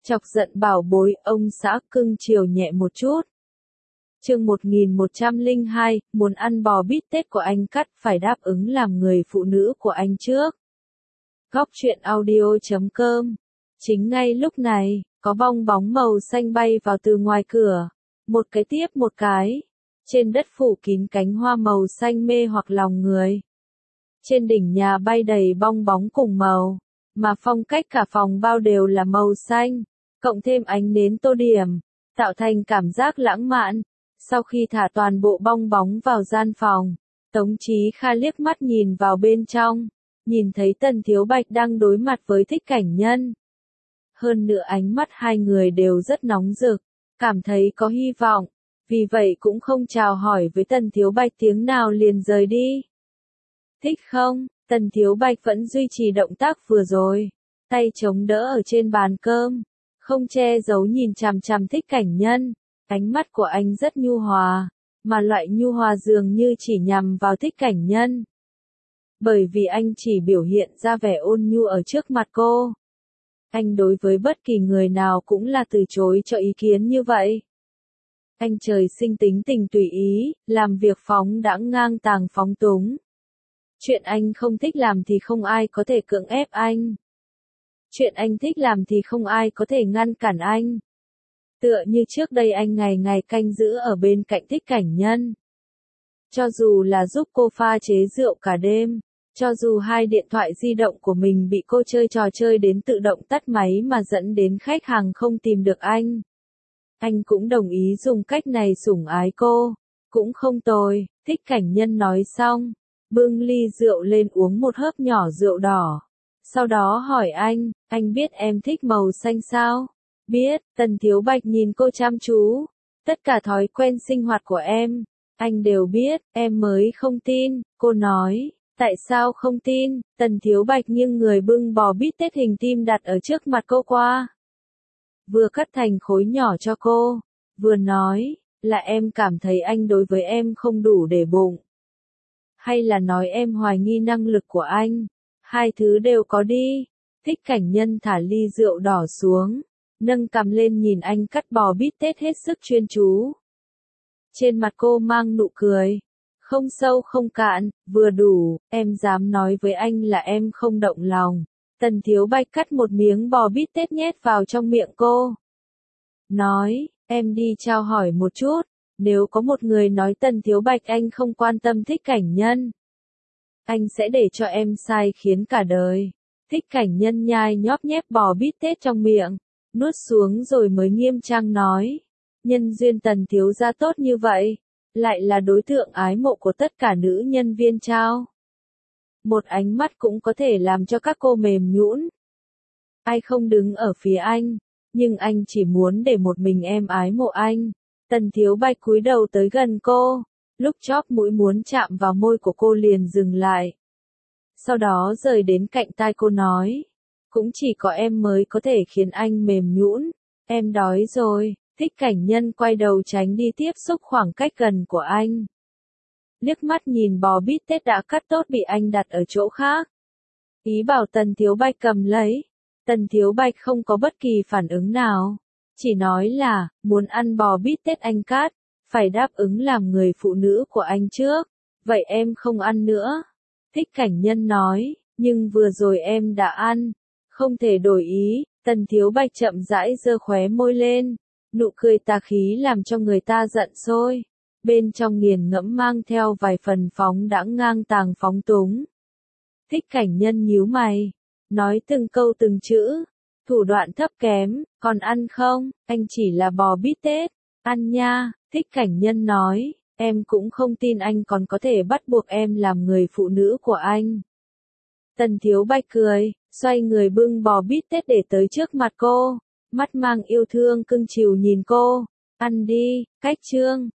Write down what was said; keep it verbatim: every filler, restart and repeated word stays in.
Chọc giận bảo bối, ông xã cưng chiều nhẹ một chút. Chương một nghìn một trăm lẻ hai, muốn ăn bò bít tết của anh cắt phải đáp ứng làm người phụ nữ của anh trước. Góc truyện audio chấm com. Chính ngay lúc này, có bong bóng màu xanh bay vào từ ngoài cửa. Một cái tiếp một cái. Trên đất phủ kín cánh hoa màu xanh mê hoặc lòng người. Trên đỉnh nhà bay đầy bong bóng cùng màu. Mà phong cách cả phòng bao đều là màu xanh. Cộng thêm ánh nến tô điểm. Tạo thành cảm giác lãng mạn. Sau khi thả toàn bộ bong bóng vào gian phòng, Tống Chí Kha liếc mắt nhìn vào bên trong, nhìn thấy Tần Thiếu Bạch đang đối mặt với Thích Cảnh Nhân. Hơn nữa ánh mắt hai người đều rất nóng rực, cảm thấy có hy vọng, vì vậy cũng không chào hỏi với Tần Thiếu Bạch tiếng nào liền rời đi. Thích không? Tần Thiếu Bạch vẫn duy trì động tác vừa rồi, tay chống đỡ ở trên bàn cơm, không che giấu nhìn chằm chằm Thích Cảnh Nhân. Ánh mắt của anh rất nhu hòa, mà loại nhu hòa dường như chỉ nhằm vào Thích Cảnh Nhân. Bởi vì anh chỉ biểu hiện ra vẻ ôn nhu ở trước mặt cô. Anh đối với bất kỳ người nào cũng là từ chối cho ý kiến như vậy. Anh trời sinh tính tình tùy ý, làm việc phóng đãng ngang tàng phóng túng. Chuyện anh không thích làm thì không ai có thể cưỡng ép anh. Chuyện anh thích làm thì không ai có thể ngăn cản anh. Tựa như trước đây anh ngày ngày canh giữ ở bên cạnh Thích Cảnh Nhân. Cho dù là giúp cô pha chế rượu cả đêm, cho dù hai điện thoại di động của mình bị cô chơi trò chơi đến tự động tắt máy mà dẫn đến khách hàng không tìm được anh. Anh cũng đồng ý dùng cách này sủng ái cô, cũng không tồi. Thích Cảnh Nhân nói xong, bưng ly rượu lên uống một hớp nhỏ rượu đỏ. Sau đó hỏi anh, anh biết em thích màu xanh sao? Biết. Tần Thiếu Bạch nhìn cô chăm chú. Tất cả thói quen sinh hoạt của em, anh đều biết, em mới không tin. Cô nói, tại sao không tin? Tần Thiếu Bạch nghiêng người bưng bò bít tết hình tim đặt ở trước mặt cô qua. Vừa cắt thành khối nhỏ cho cô, vừa nói, là em cảm thấy anh đối với em không đủ để bụng. Hay là nói em hoài nghi năng lực của anh? Hai thứ đều có đi. Thích Cảnh Nhân thả ly rượu đỏ xuống, nâng cằm lên nhìn anh cắt bò bít tết hết sức chuyên chú. Trên mặt cô mang nụ cười, không sâu không cạn, vừa đủ. Em dám nói với anh là em không động lòng. Tần Thiếu Bạch cắt một miếng bò bít tết nhét vào trong miệng cô. Nói, em đi chào hỏi một chút. Nếu có một người nói Tần Thiếu Bạch anh không quan tâm Thích Cảnh Nhân, anh sẽ để cho em sai khiến cả đời. Thích Cảnh Nhân nhai nhóp nhép bò bít tết trong miệng, nuốt xuống rồi mới nghiêm trang nói. Nhân duyên Tần thiếu gia tốt như vậy, lại là đối tượng ái mộ của tất cả nữ nhân viên trao. Một ánh mắt cũng có thể làm cho các cô mềm nhũn. Ai không đứng ở phía anh, nhưng anh chỉ muốn để một mình em ái mộ anh. Tần Thiếu Bạch cúi đầu tới gần cô, lúc chóp mũi muốn chạm vào môi của cô liền dừng lại. Sau đó rời đến cạnh tai cô nói, cũng chỉ có em mới có thể khiến anh mềm nhũn. Em đói rồi. Thích Cảnh Nhân quay đầu tránh đi tiếp xúc khoảng cách gần của anh. Liếc mắt nhìn bò bít tết đã cắt tốt bị anh đặt ở chỗ khác. Ý bảo Tần Thiếu Bạch cầm lấy. Tần Thiếu Bạch không có bất kỳ phản ứng nào. Chỉ nói là, muốn ăn bò bít tết anh cắt, phải đáp ứng làm người phụ nữ của anh trước. Vậy em không ăn nữa. Thích Cảnh Nhân nói, nhưng vừa rồi em đã ăn. Không thể đổi ý. Tần Thiếu Bạch chậm rãi giơ khóe môi lên. Nụ cười tà khí làm cho người ta giận sôi. Bên trong nghiền ngẫm mang theo vài phần phóng đãng ngang tàng phóng túng. Thích Cảnh Nhân nhíu mày, nói từng câu từng chữ. Thủ đoạn thấp kém, còn ăn không? Anh chỉ là bò bít tết. Ăn nha. Thích Cảnh Nhân nói, em cũng không tin anh còn có thể bắt buộc em làm người phụ nữ của anh. Tần Thiếu Bạch cười, xoay người bưng bò bít tết để tới trước mặt cô. Mắt mang yêu thương cưng chiều nhìn cô. Ăn đi. Cách chương.